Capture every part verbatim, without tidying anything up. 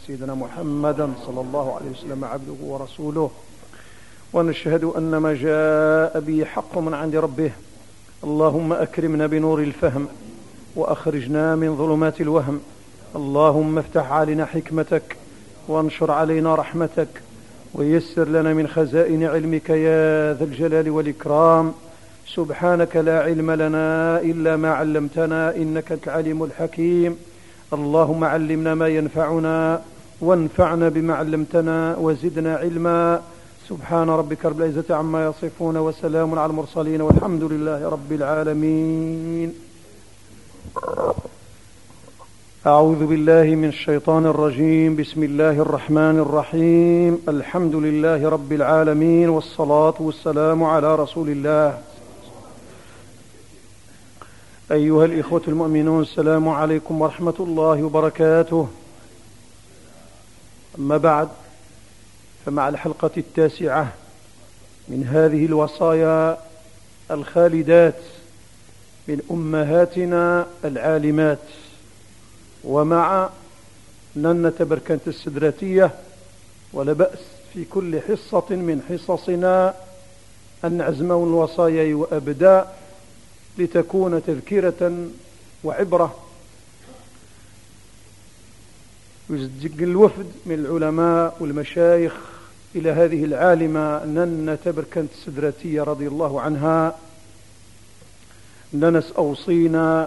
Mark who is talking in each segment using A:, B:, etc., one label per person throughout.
A: سيدنا محمدا صلى الله عليه وسلم عبده ورسوله، ونشهد أن ما جاء به حق من عند ربه. اللهم أكرمنا بنور الفهم وأخرجنا من ظلمات الوهم. اللهم افتح علينا حكمتك وانشر علينا رحمتك ويسر لنا من خزائن علمك يا ذا الجلال والإكرام. سبحانك لا علم لنا إلا ما علمتنا إنك أنت العليم الحكيم. اللهم علمنا ما ينفعنا وانفعنا بما علمتنا وزدنا علما. سبحان ربك رب العزة عما يصفون وسلام على المرسلين والحمد لله رب العالمين. أعوذ بالله من الشيطان الرجيم. بسم الله الرحمن الرحيم. الحمد لله رب العالمين والصلاة والسلام على رسول الله. أيها الإخوة المؤمنون، السلام عليكم ورحمة الله وبركاته. أما بعد، فمع الحلقة التاسعة من هذه الوصايا الخالدات من أمهاتنا العالمات، ومع ننة بركنة السدراتية، ولا بأس في كل حصة من حصصنا أن نعزموا الوصايا وأبداء لتكون تذكرة وعبرة. يزدق الوفد من العلماء والمشايخ إلى هذه العالمة ننة بركنة السدراتية رضي الله عنها. ننس أوصينا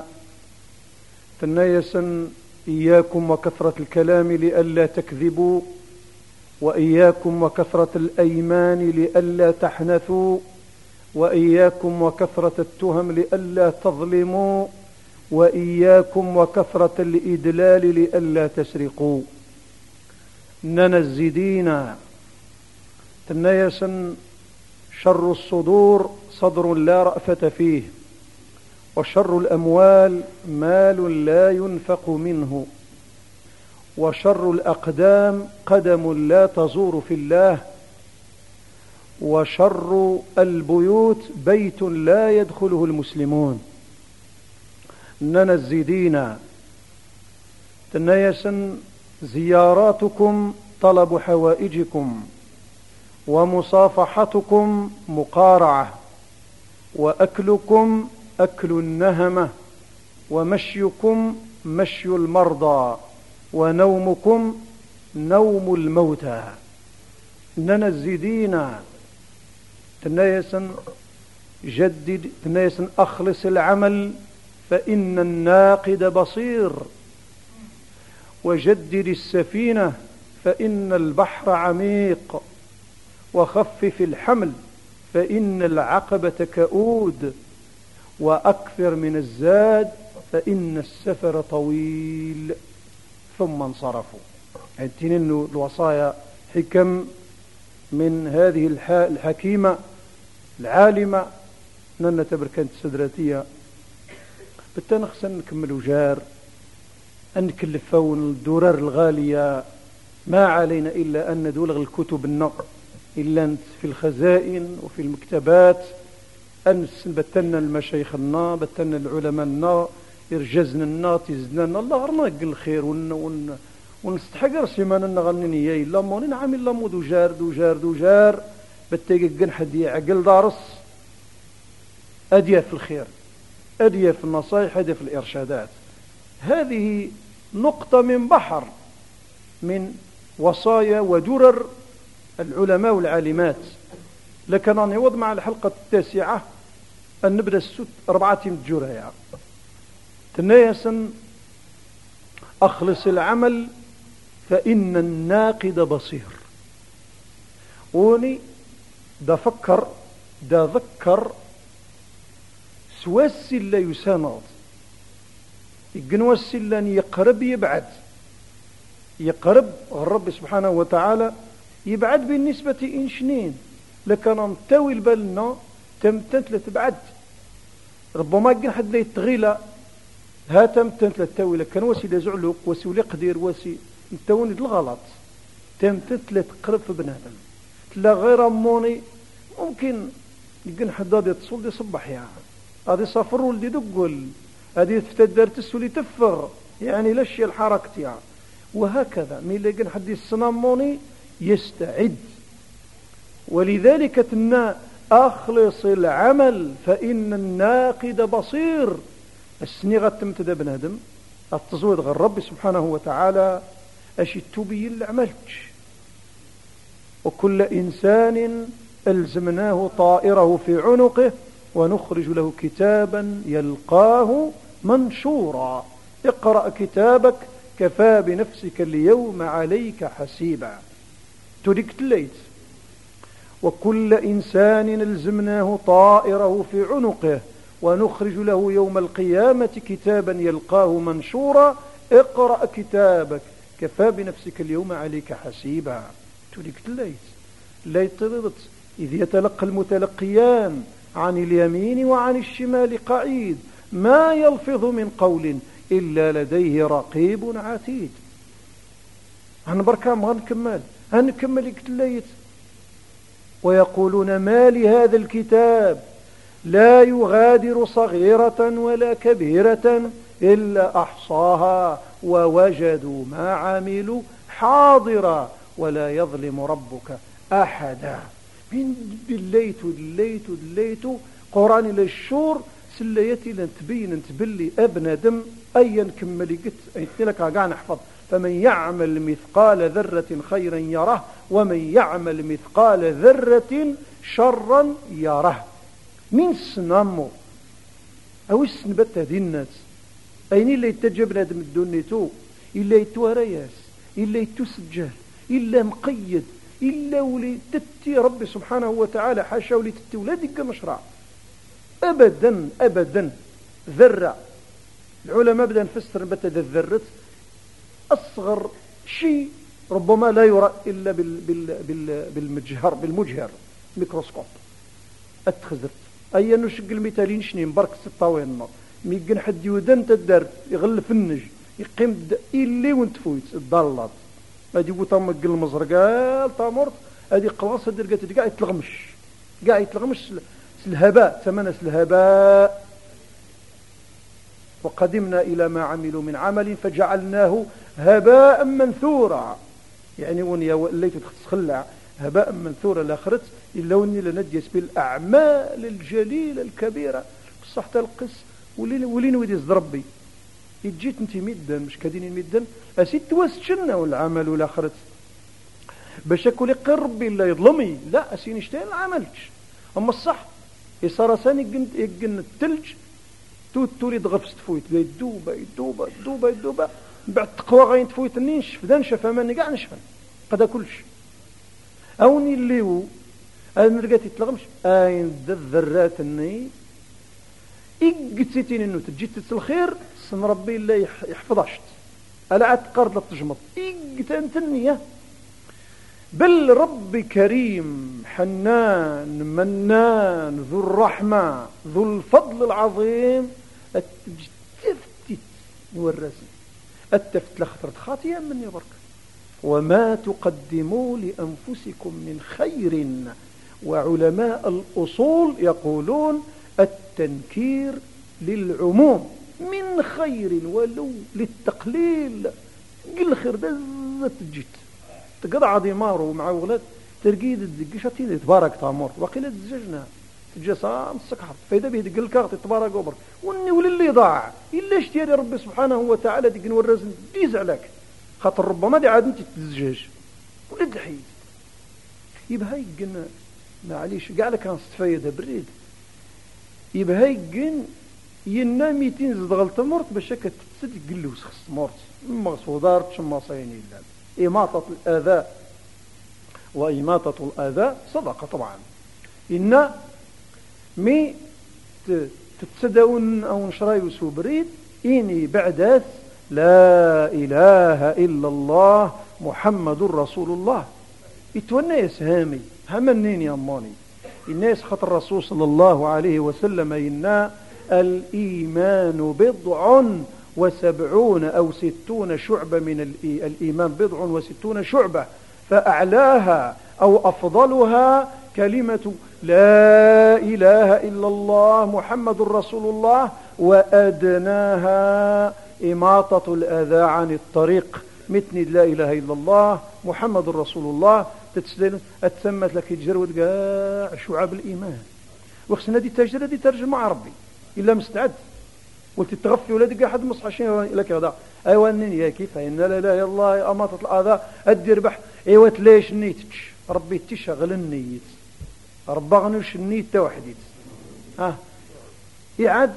A: تنايسا إياكم وكثرة الكلام لئلا تكذبوا، وإياكم وكثرة الأيمان لئلا تحنثوا، وإياكم وكثرة التهم لئلا تظلموا، وإياكم وكثرة الإدلال لئلا تسرقوا. إننا الزدينا تنايسا شر الصدور صدر لا رأفة فيه، وشر الأموال مال لا ينفق منه، وشر الأقدام قدم لا تزور في الله، وشر البيوت بيت لا يدخله المسلمون. إننا الزيدين تنايسا زياراتكم طلب حوائجكم، ومصافحتكم مقارعة، وأكلكم أكل النهمة، ومشيكم مشي المرضى، ونومكم نوم الموتى. إننا الزيدين تنايسا جدد تنايسا أخلص العمل فإن الناقد بصير، وجدد السفينة فإن البحر عميق، وخفف الحمل فإن العقبة كؤود، وأكثر من الزاد فإن السفر طويل. ثم انصرفوا. انتين الوصايا حكم من هذه الحكيمة العالمة ننة بركنة السدراتية. بالتنخسن نكملوا جار أن نكلفون الدرر الغالية، ما علينا إلا أن ندولغ الكتب النقر إلا في الخزائن وفي المكتبات، أن بتلنا المشايخ النا بتلنا العلماء النا يرجزنا النا تزدنا الله غرنا الخير ون ون ونستحقر سيمان نغني يا إلا مونين عامل لا مو دوجار دوجار دوجار بتيجن حدي عقل دارس أدية في الخير، أدية في النصائح، أدية في الإرشادات. هذه نقطة من بحر من وصايا ودرر العلماء والعالمات. لكن أنا وضع مع الحلقة التاسعة أن نبدأ الست أربعة متجورة تنايسا أخلص العمل فإن الناقد بصير. وني دا فكر دا ذكر سواسي لا يساند يقنوسي لن يقرب يبعد يقرب الرب سبحانه وتعالى يبعد بالنسبة إن شنين. لكن انتوي البالنا تمتنت لتبعد ربما يقن حد لا يتغيلا ها تمتنت لتوي. لكن وسي لزعلوك وسي لقدير وسي انتوني الغلط تمتنت لتقرب في بنادم لا غير أموني. ممكن يقن حد هذا يتصل دي صبح يعني هذا صفر ولدي دقل هذه تفتدر تسولي تفر يعني لشي الحركة يعني وهكذا ميلقن حد الصناموني يستعد. ولذلك تنا أخلص العمل فإن الناقد بصير. السني غتمتدى بنادم التزويد غير ربي سبحانه وتعالى أشي تبين لعملتش. وكل إنسان ألزمناه طائره في عنقه ونخرج له كتابا يلقاه منشورا اقرأ كتابك كفى بنفسك اليوم عليك حسيبا. تريك الليت. وكل إنسان ألزمناه طائره في عنقه ونخرج له يوم القيامة كتابا يلقاه منشورا اقرأ كتابك كفى بنفسك اليوم عليك حسيبا. تريك الليت. الليت طردت إذ يتلقى المتلقيان عن اليمين وعن الشمال قعيد ما يلفظ من قول إلا لديه رقيب عتيد. هنبركام غنكمل هنكمل الليت. ويقولون ما لهذا الكتاب لا يغادر صغيرة ولا كبيرة إلا أحصاها ووجدوا ما عملوا حاضرا ولا يظلم ربك أحدا. من بالليت والليت والليت قرآن للشور سليتي لنتبين تبلي ابن دم أيا كملي قلت لك قاعد نحفظ فمن يعمل مثقال ذرة خيرا يره ومن يعمل مثقال ذرة شرا يره. من سنامو أو السنبت هذه الناس أين اللي يتجب لادم الدنيتو إلا يتو رياس إلا يتو سجال إلا مقيد إلا ولي تتي ربي سبحانه وتعالى حاشا ولي تتي ولادك مشرع أبدا أبدا. ذرة العلماء بدأ نفسر بتد الذرة أصغر شيء ربما لا يرى إلا بال بال بال بالمجهر بالمجهر ميكروسكوب أتخذت أي أنه شق المثالين شنين برك ستاوين النار ميقن حد يودن تدار يغلف النج يقيم إلي وانت فويت الضالات هادي وطمق المزرقال طامورت هادي قواص هادي رقات قاعد يتلغمش قاعد يتلغمش الهباء ثمنس الهباء. وقدمنا إلى ما عملوا من عمل فجعلناه هباء منثورا. يعني وني وليت تخلع هباء منثورا لاخرت إلا وني لنديس بالأعمال الجليلة الكبيرة بصح تلقس ولين وديز ربي يجيت انت مدا مش كادين مدا اسيت توسشنا والعمل والاخرت باش اكل قرب الا يظلمي لا اسين اشتين عملتش. اما الصح يصار ثاني يقن يقن الثلج تو تولي غفست تفويت يدوبه يدوبه يدوبه يدوبه بعد تقوى غاين تفويت نينش فدا نشف اماني كاع نشفن قد كلش اوني الليو انا لقيت يتلغمش اين الذرات الني إجتتين إنه تجي الخير سن ربي الله يحفظشت ألا أتقرد للتجمط إجتان تنية بل ربي كريم حنان منان ذو الرحمة ذو الفضل العظيم التفتت والرسم التفت لخطرة خاطئة من يبرك وما تقدموا لأنفسكم من خير. وعلماء الأصول يقولون التنكير للعموم من خير ولو للتقليل قل خير دزت جيت تقطع دماره مع ولاد ترقيد الدقشة تبارك تامور وقيل الزجنا تجسام السكحر فإذا به دق الكاغط تبارك وبر واني وللي ضاع إلا اشتيالي ربي سبحانه وتعالى دق نورزن ديز عليك خاطر ربما دي عاد انت تتزجاج ولد حيد يبقى هاي قلنا معليش قاع لك كان ستفايدها بريد يبقى هاي قن ينام ميتين زد غلط مرت باش هكا تتسد يقلو سخص مرت ما صودارت شما صيني الله. إماطة الأذى وإماطة الأذى صدقة طبعا إن مي تتسدون أو نشرايو سوبريد إني بعدث لا إله إلا الله محمد رسول الله يتونى يسهامي همنين يا أماني الناس خطر الرسول صلى الله عليه وسلم إن الإيمان بضع وسبعون أو ستون شعبة من الإيمان بضع وستون شعبة فأعلاها أو أفضلها كلمة لا إله إلا الله محمد رسول الله وأدناها إماطة الأذى عن الطريق متني لا إله إلا الله محمد رسول الله تتسلل أتسمت لك تجرود كاع شعاب الإيمان وخصنا دي تجرد دي ترجم مع ربي إلا مستعد قلت تغفي ولادك أحد مصحشين لك هذا أيوة يا كيف إن لا إله إلا الله أماطة الأذى أدير بح أيوة ليش نيتش ربي تشغل النيت ربا غنوش النيت توحديت ها يعاد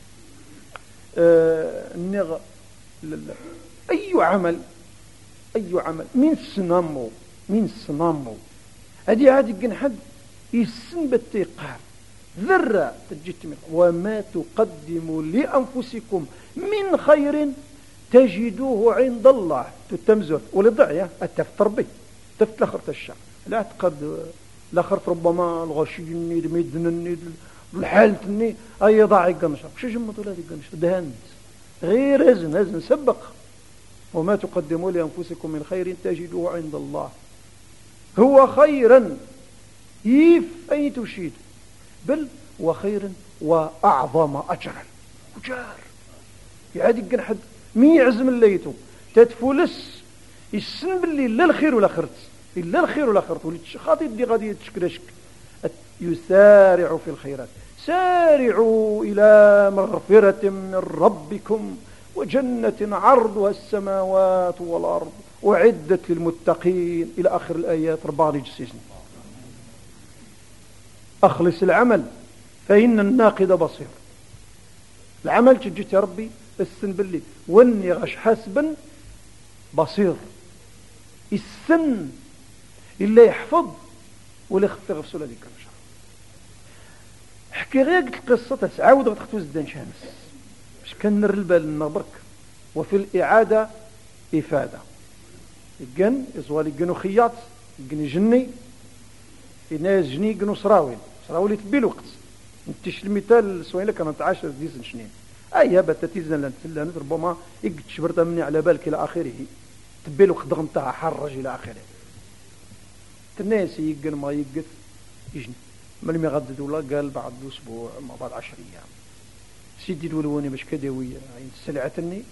A: آه النغ أي عمل أي عمل من سنامو من سنامو هذه عاد حد يسن بالتيقار ذرة تجد من وما تقدموا لأنفسكم من خير تجدوه عند الله تتمزر ولضعية التفتر به تفت لخرة الشعب لا تقد لخرة ربما الغشي النيد ميدن النيد الحالة النيد أي ضاعي قنشر وش جمتوا لهذه قنشر دهنت غير هزن هزن سبق وما تقدموا لأنفسكم من خير تجدوه عند الله هو خيرا يف أين تشيد بل وخيرا وأعظم أجرا وجار يعاد حد مي يعزم الليتو تتفلس السن باللي لا الخير ولا خرت إلا الخير ولا خرت ولي خاطي دي غادي تشكرشك يسارع في الخيرات سارعوا إلى مغفرة من ربكم وجنة عرضها السماوات والأرض وعدت للمتقين إلى آخر الآيات رباني جسيسني أخلص العمل فإن الناقد بصير العمل تجيت يا ربي السن باللي واني غش حسبا بصير السن اللي يحفظ ولا يخفي غفص ولا ذيك الرجال حكي غير القصة تسعود غتختوز الدان شامس باش كان نر البال النبرك وفي الإعادة إفادة يقن يزوالي يقنو خياط يقن جني الناس جني يقنو سراويل سراويل يتبي الوقت نتش المثال سوين لك أنا عشر ديزن سنين أي هبة تتيزن لان تلانت ربما يقد شبرتها مني على بالك إلى آخره تبي الوقت ضغمتها حرج إلى آخره الناس يقن ما يقت يجني من لم يغدد ولا قال بعد أسبوع ما بعد عشر أيام سيدي دولوني باش كداوية عين سلعتني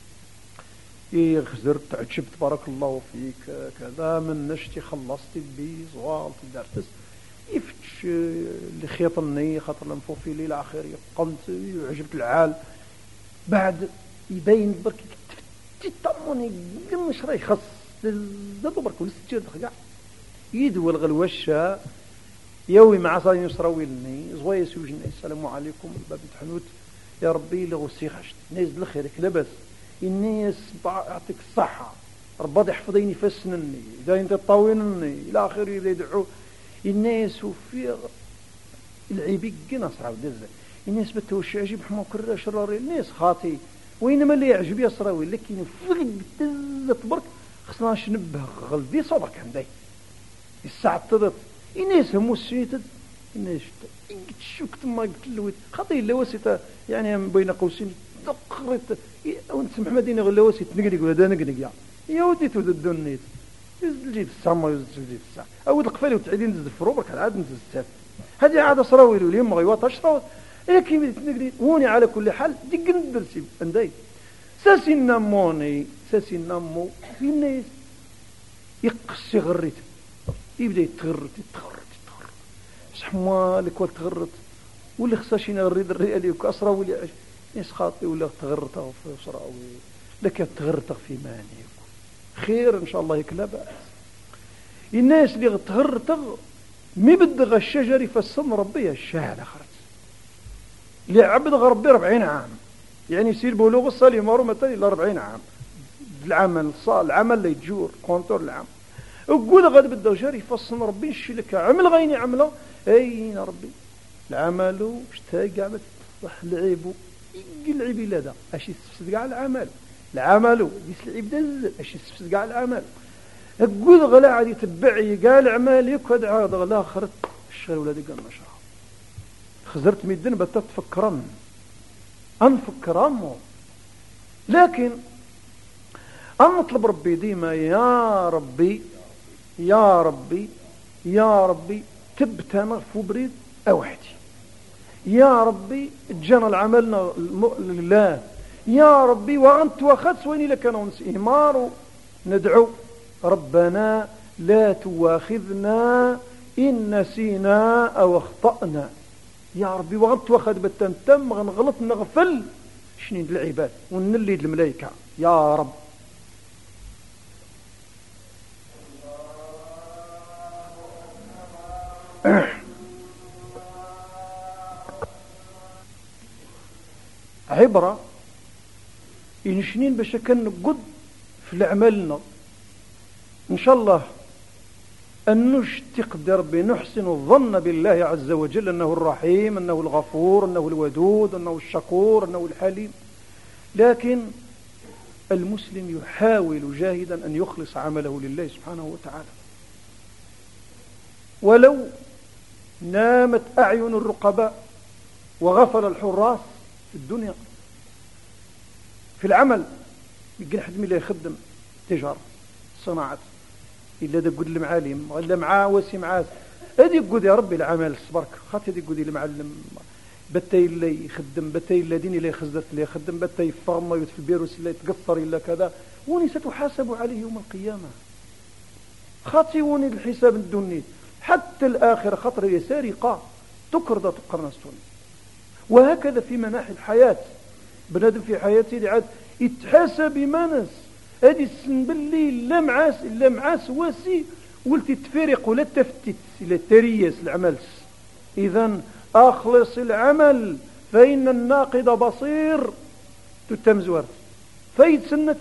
A: يخزرت تعجب تبارك الله فيك كذا من نشتي خلصت بي زوالت دارتس يفتش اللي خيطني خاطر لنفوفي لي الى قمت وعجبت العال بعد يبين برك تطمني مش راي خص زادو برك ولست كاع يدول غلوشة يوي مع صايم يسراويلني زوي سوجني السلام عليكم باب الحنوت يا ربي لغسي خشت نازل خيرك لبس الناس يعطيك الصحة ربي يحفظيني فسنني إذا أنت طاوينني إلى آخره إذا يدعو الناس وفي العيبي قنا صراو دزة الناس بتوش عجيب حمو كرة شراري الناس خاطي وإنما اللي يعجب يصراوي لكن فغ دزة برك خصنا نشنبه غلدي صبرك عندي الساعة تضط الناس همو السيتد الناس شوكت ما قلت له خاطي اللي وسيطة يعني بين قوسين دقرت ونسمح مدينة غير لوسي تنقلق ولا دا نقلق يا يا ودي تودد النيت يزلجي السما يزلجي الساعة أود القفالي وتعيدين نزل في روبك على عاد نزل الساعة هذه عادة صراويل واليوم غيوات أشراوت لكن تنقلي هوني على كل حال دق ندرسي عندي ساسي نموني ساسي نمو في الناس يقصي غريت يبدأ يتغرت يتغرت يتغرت شحمالك والتغرت واللي خصاشين غريد الرئالي وكأسرا واللي عش ناس خاطي ولا تغرته في صراوي لك تغرته في مانيك خير إن شاء الله يكلا بأس الناس اللي تغرته مي بدغ الشجر فالصم ربي الشهادة خرج اللي عبد غربي ربعين عام يعني يصير بلوغ الصالي مارو مثلا إلى أربعين عام العمل صال العمل اللي يجور كونتور العام وقول غاد بدغ شجر يفصل ربي الشي لك عمل غيني عمله أين ربي العمل اشتاق عمل صح العيبو يقل العيب إلا دا أشي يستفسد قاع العمل العمل يس العيب دز أشي يستفسد قاع العمل قد غلا عاد يتبعي قال عمال يكد عاد غلا خرت الشغل ولادي قال ما شاء خزرت ميدن بتت تفكرن أنفكرن لكن أنا أطلب ربي ديما يا ربي يا ربي يا ربي تبتنا في بريد أوحدي يا ربي جانا العملنا لله يا ربي وأنت وخدت ويني لك أنا ونس إيمار ندعو ربنا لا تواخذنا إن نسينا أو اخطأنا. يا ربي وغنت واخد بالتنتم غنغلط نغفل شنين العباد ونلي الملائكة يا رب. عبرة إنشنين باش كنقد في الأعمالنا إن شاء الله أن نشتقدر بنحسن الظن بالله عز وجل أنه الرحيم أنه الغفور أنه الودود أنه الشكور أنه الحليم، لكن المسلم يحاول جاهدا أن يخلص عمله لله سبحانه وتعالى. ولو نامت أعين الرقباء وغفل الحراس في الدنيا في العمل، يمكن حد من يخدم تجارة صناعة إلا دا قد المعالم ولا معاه وسي معاه هذه يقول يا ربي العمل صبرك خاطر هذه يقول المعلم بتاي اللي يخدم بتاي الذين اللي خزرت اللي يخدم بتاي يفرم يوت في البيروس اللي يتقصر إلا كذا وني ستحاسب عليه يوم القيامة. خاطي وني الحساب الدنيا حتى الآخرة خطر هي سارقة تكرد تقرنستون. وهكذا في مناحي الحياة بنادم في حياته عاد يتحاسب بمانس هذه السن باللي لا معاس لا معاس واسي ولتي تفرق ولا تفتت الى التريس العملس. اذا اخلص العمل فان الناقد بصير تتمزورت فايد سنت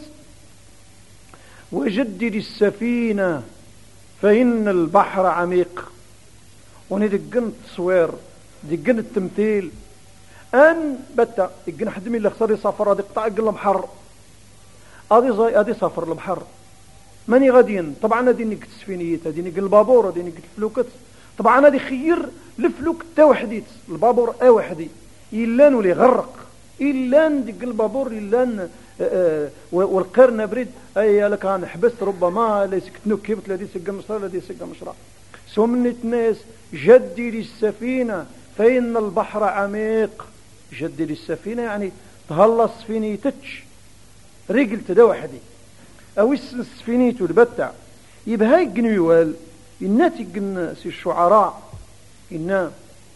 A: وجدد السفينة فإن البحر عميق. وندقن التصوير دقن التمثيل أن بتا يقن حد من اللي خسر يسافر هذا قطع يقن البحر هذه زي هذه سافر البحر ماني غاديين طبعا هذه نقت السفينيات هذه نقن البابور هذه نقت الفلوكت طبعا هذه خير الفلوك تا وحديت البابور ا وحدي إلا نولي غرق إلا ندق البابور إلا والقرن بريد أي لك أنا حبست ربما ليس كتنكبت الذي سقى مصر الذي سقى مصر سمنت ناس جدد السفينة فإن البحر عميق. جدد السفينة يعني تهلا سفينيتش رجل تدا وحدي أو السفينيتو البتع يبقى هاي الجنوال الناتي سي الشعراء إن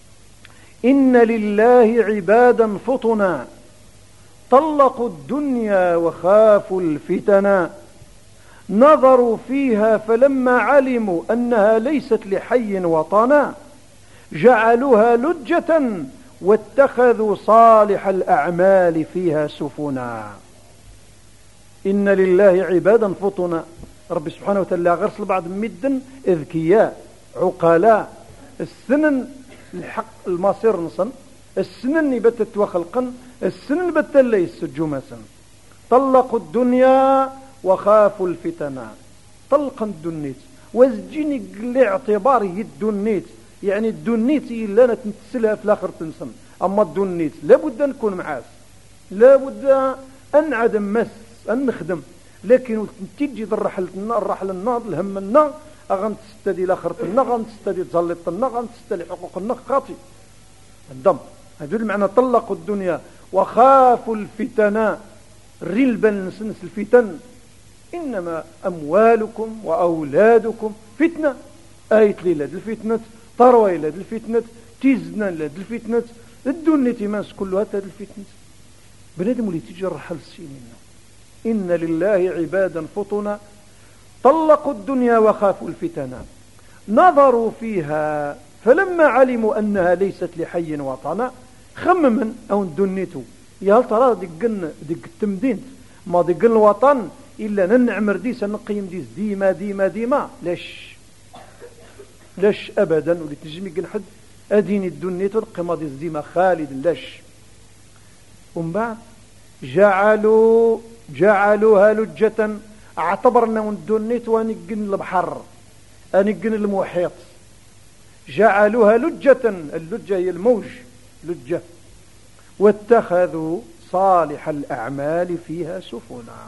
A: إن لله عبادا فطنا طلقوا الدنيا وخافوا الفتنا نظروا فيها فلما علموا أنها ليست لحي وطنا جعلوها لجة واتخذوا صالح الأعمال فيها سفنا. إن لله عبادا فطنا ربي سبحانه وتعالى غرس بعض مدن اذكياء عقلاء السنن الحق المصير نصن السنن بتت وخلقا السنن بتت يسجوا مثلا طلقوا الدنيا وخافوا الفتنة طلقا الدنيت وزجيني لاعتباره الدنيت يعني الدنيت إلا نتنتسلها في الآخر تنسن أما الدنيت لابد أن نكون معاس لابد أن عدم مس أن نخدم لكن تيجي الرحلة النار الرحلة النار الهم النار أغن تستدي الآخر النار أغن تستدي تزلط النار أغن تستدي حقوق النار خاطي الدم هذول المعنى طلقوا الدنيا وخافوا الفتنة رلبا نسنس الفتن إنما أموالكم وأولادكم فتنة آية ليلة الفتنة طروي لاد الفتنة تيزنا لاد الفتنة الدنيا تماس كلها هاد الفتنة بنادم اللي تيجي رحل السنين. إن لله عبادا فطنا طلقوا الدنيا وخافوا الفتنة نظروا فيها فلما علموا أنها ليست لحي وطنا خمما أو دنيتو يا هل ترى دقن دق التمدين ما دقن الوطن إلا ننعمر ديس نقيم ديس ديما ديما ديما لاش لاش أبدا ولي تنجم يقن حد أدين الدنيتو القيمة ديس ديما خالد لاش. ومن بعد جعلوا جعلوها لجة اعتبرنا من الدنيتو ونقن البحر أنقن المحيط جعلوها لجة اللجة هي الموج لجة واتخذوا صالح الأعمال فيها سفنا.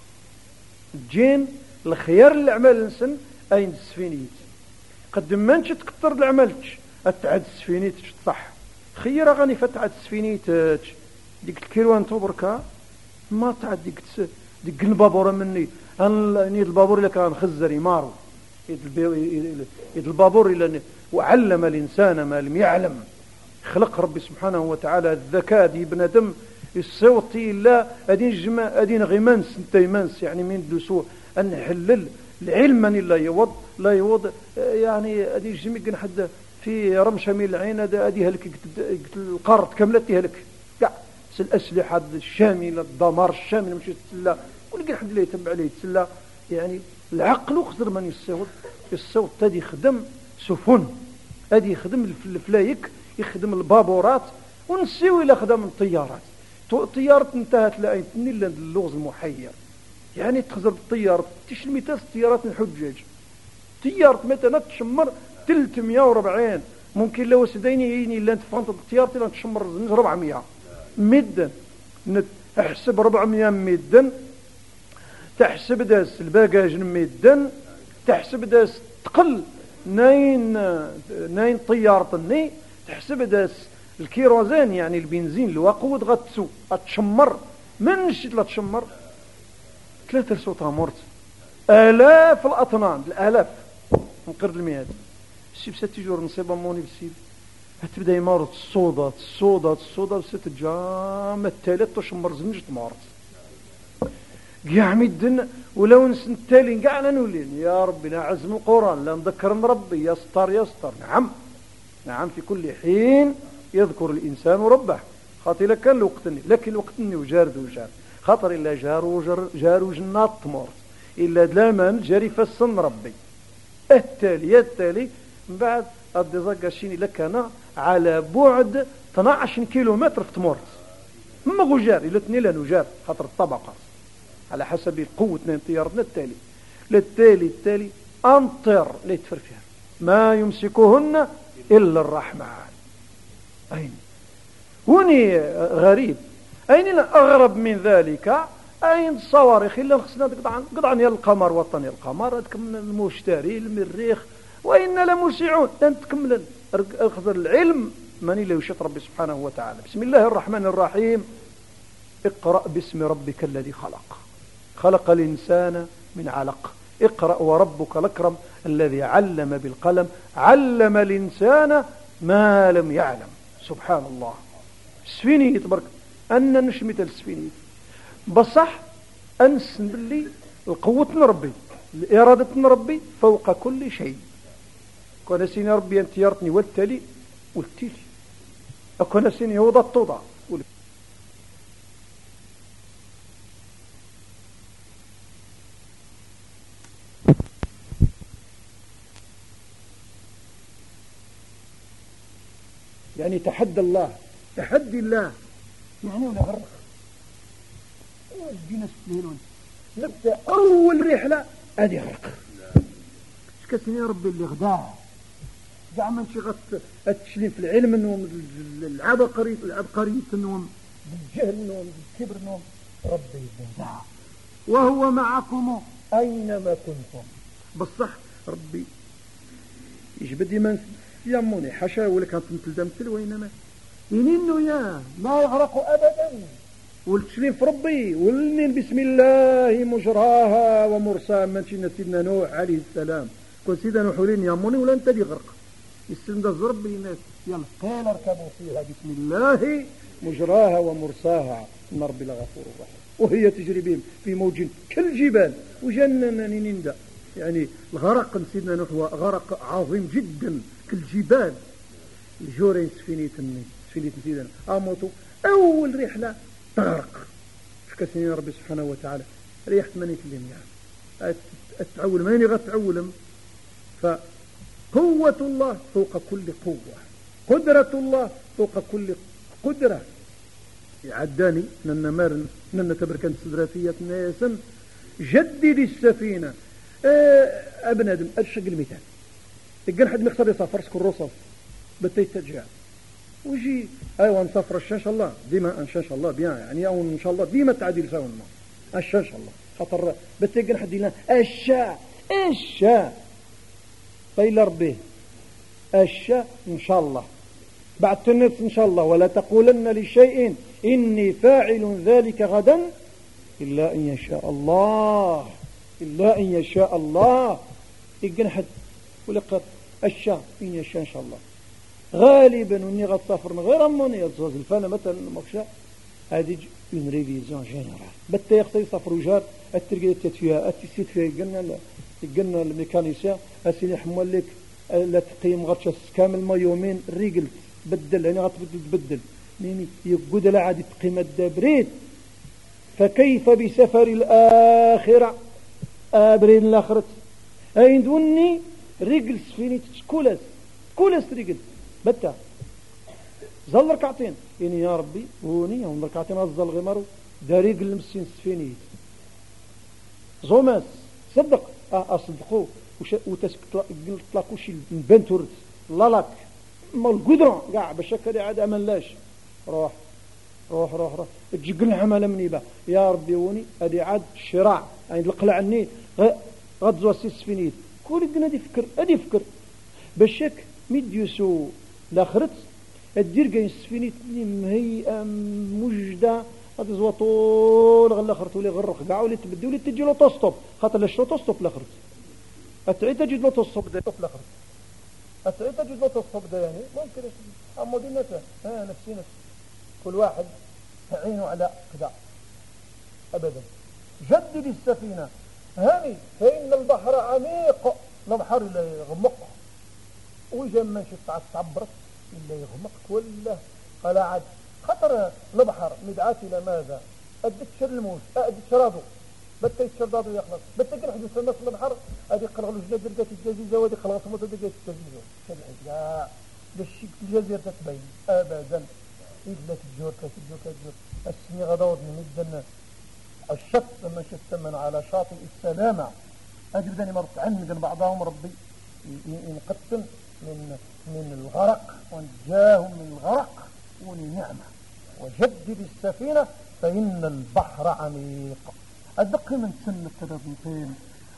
A: الجين الخيار الأعمال الإنسان أين السفينيت قد ما انت تكتر الأعمال أتعد السفينيت صح خير غني فتعد السفينيت ديك الكيروان توبركا ما تعد ديك ديك البابورة مني نيد البابور إلا كان خزر يمارو يد البابور إلا وعلم الإنسان ما لم يعلم. خلق ربي سبحانه وتعالى الذكاء دي بنادم الصوتي لا أدين جمع أدين غمانس انتيمانس يعني من دسوه أن نحلل العلم لا يوض لا يوض يعني أدين جمع حد في رمشة من العين أدي هلك القارة كملتي هلك قاع الأسلحة الشاملة الدمار الشامل مش تسلا ولقى حد اللي يتبع عليه تسلا يعني العقل وخسر من الصوت الصوت تدي خدم سفن أدي يخدم الفلايك يخدم البابورات ونسيو إلى خدم الطيارات. طيارة انتهت لأيتني اللغز المحير يعني تخزر الطيارة تشلميتاس طيارات الحجاج طيارة مثلا تشمر ثلاثمائة وأربعين ممكن لو سديني يجيني إلا تفانت الطيارة إلا تشمر أربعمائة مدا تحسب أربعمائة مدا تحسب داس الباجاج مدا تحسب داس تقل ناين ناين طيارة ني تحسب داس الكيروزين يعني البنزين الوقود غتسو تشمر من شيت لا تشمر ثلاثة صوتها مرت آلاف الأطنان الآلاف نقرد المئات السيب ستجور نصيبا موني بالسيب هتبدا يمارت الصودا الصودا الصودا ستجام التالت تشمر زنجت مارت قاع مدن ولو نسن التالي قاع نولين يا ربي نعزم القرآن لا نذكر ربي يستر يستر. نعم نعم في كل حين يذكر الإنسان ربه خاطر لك كان الوقت لكن الوقت وجارد وجار خاطر إلا جار وجر جار وجنات تمر إلا دلامان جاري فالسن ربي التالي التالي من بعد الدزاق شيني لك أنا على بعد اثنا عشر كيلومتر في تمر ما هو جار إلا اثنين لانه جار خاطر الطبقة على حسب القوة اثنين طيارتنا التالي للتالي التالي أمطر لا يتفر فيها ما يمسكهن إلا الرحمن. أين هوني غريب أين أغرب من ذلك أين الصواريخ إلا خصنا قطعا قطعا يا القمر وطني القمر تكمل المشتري المريخ وإنا لموسعون أن تكمل أخذر العلم من إلا يشت ربي سبحانه وتعالى. بسم الله الرحمن الرحيم اقرأ باسم ربك الذي خلق خلق الإنسان من علق اقرأ وربك الأكرم الذي علم بالقلم علم الإنسان ما لم يعلم. سبحان الله. السفيني تبارك أن نشمت السفيني بصح أنسن باللي القوة ربي الإرادة ربي فوق كل شيء. كون سيني ربي أنت يرتني والتالي والتالي أكون سيني وضع التوضع يعني تحدى الله تحدي الله يعني ولا غرق جينا سفلين نبدأ أول رحلة هذه غرق شكتني ربي اللي غداه قاع من شي غت التشليم في العلم انهم العبقري العبقرية انهم بالجهل انهم بالكبر انهم ربي غداه وهو معكم أينما كنتم. بصح ربي يجبد ديما ياموني حاشا ولا كانت مثل دمثل وإنما ينينو يا ما يغرق أبدا والتشليم في ربي والنين بسم الله مجراها ومرساها من سيدنا نوح عليه السلام كون سيدنا نوح ولين ياموني ولا انت يغرق يستند ربي الناس يلا قال اركبوا فيها بسم الله مجراها ومرساها إن ربي لغفور رحيم وهي تجري بهم في موج كالجبال وجنن نيندا يعني الغرق سيدنا نوح هو غرق عظيم جدا كالجبال الجورين سفينية سفينية سيدنا أموتوا أول رحلة تغرق شكسنين ربي سبحانه وتعالى ريحت مني كلهم يعني أتعول ماني غتعولم فقوة الله فوق كل قوة قدرة الله فوق كل قدرة يعداني نن مارن نن تبركن سدراتية ناسا جدد السفينة ابن ادم اشق المثال يقول حد مختار يسافر سكن الرصاص بتي ترجع ويجي ايوه نسافر ان شاء الله ديما ان شاء الله بيان يعني او ان شاء الله ديما تعديل سوا ان شاء الله خاطر بتي يقول حد لنا الشاء الشاء طيل ربي الشاء ان شاء الله بعد تنس ان شاء الله ولا تقولن لشيء اني فاعل ذلك غدا الا ان يشاء الله إلا أن يشاء الله يقنحد ولقد الشاء إن يشاء إن شاء الله غالبا وني غتصافر من غير أموني يتزوز الفانة مثلا مخشى هذه une révision générale بتا يخطي يصفر وجار الترقية التدفية التسيت فيها قلنا قلنا الميكانيسيا أسيني حمول لك لا تقيم غرشة كامل ما يومين ريقل بدل يعني غتبدل تبدل ميمي يقود لا عاد تقيم الدبريد فكيف بسفر الآخرة أبرين الآخرة أين دوني ريقل سفيني تكولس تكولس ريقل بتا زل ركعتين إني يا ربي وني هم ركعتين أزل غمرو داريق المسين سفينيت زوماس صدق أصدقوه وتسكتلاكوشي البنتورت لالك ما القدرة قاع بشكل عاد أملاش روح روح روح روح تجيقل الحمالة مني با يا ربي وني أدي عاد شراع يعني القلع عني غدزوا السفينيت كل الدين أدي فكر أدي فكر بشك ميديوسو لاخرت الدير كاين السفينيت اللي مهيئه مجده غادي زوا طول غلا خرت ولي غرق كاع ولي تبدي ولي تجي لوطو ستوب خاطر لاش لوطو ستوب لاخرت اتعيد تجي لوطو ستوب دا لاخرت اتعيد تجي لوطو ستوب دا يعني ممكن اما دينته ها نفسي نفس كل واحد عينه على كذا ابدا جدد السفينه هاني فان البحر عميق البحر لا يغمق وجا ما شفت تعبرت إلا يغمق ولا قال عاد خطر البحر مدعاة إلى ماذا أدت شر الموج أدت شرادو بتا يتشردادو يخلص بتا كنحدو في النص البحر أدي قلغلو جنا درقات الجزيزة وادي قلغلو سموتا درقات الجزيزة شبعي لا للشيك الجزيرة تتبين أبدا إلا تجور كتجور كتجور السني غدود من مدن الشط لما شفت من على شاطئ السلامة أدي بداني مرت عن بعضهم ربي ينقسم من من الغرق ونجاهم من الغرق ونعمة وجدد السفينة فإن البحر عميق أدق من سن التدبطين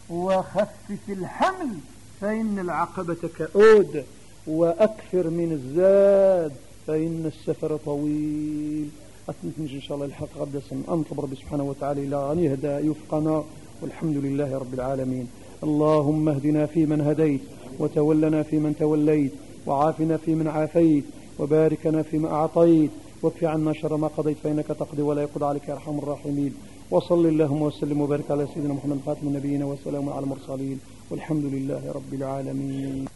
A: وخفف الحمل فإن العقبة كؤود وأكثر من الزاد فإن السفر طويل أتمنى إن شاء الله الحق غدا أنطب ربي سبحانه وتعالى إلى أن يهدى يفقنا والحمد لله رب العالمين. اللهم اهدنا فيمن هديت وتولنا فيمن توليت وعافنا فيمن عافيت وباركنا فيما أعطيت واكف عنا شر ما قضيت فإنك تقضي ولا يقضى عليك يا أرحم الراحمين. وصل اللهم وسلم وبارك على سيدنا محمد خاتم النبيين وسلام على المرسلين والحمد لله رب العالمين.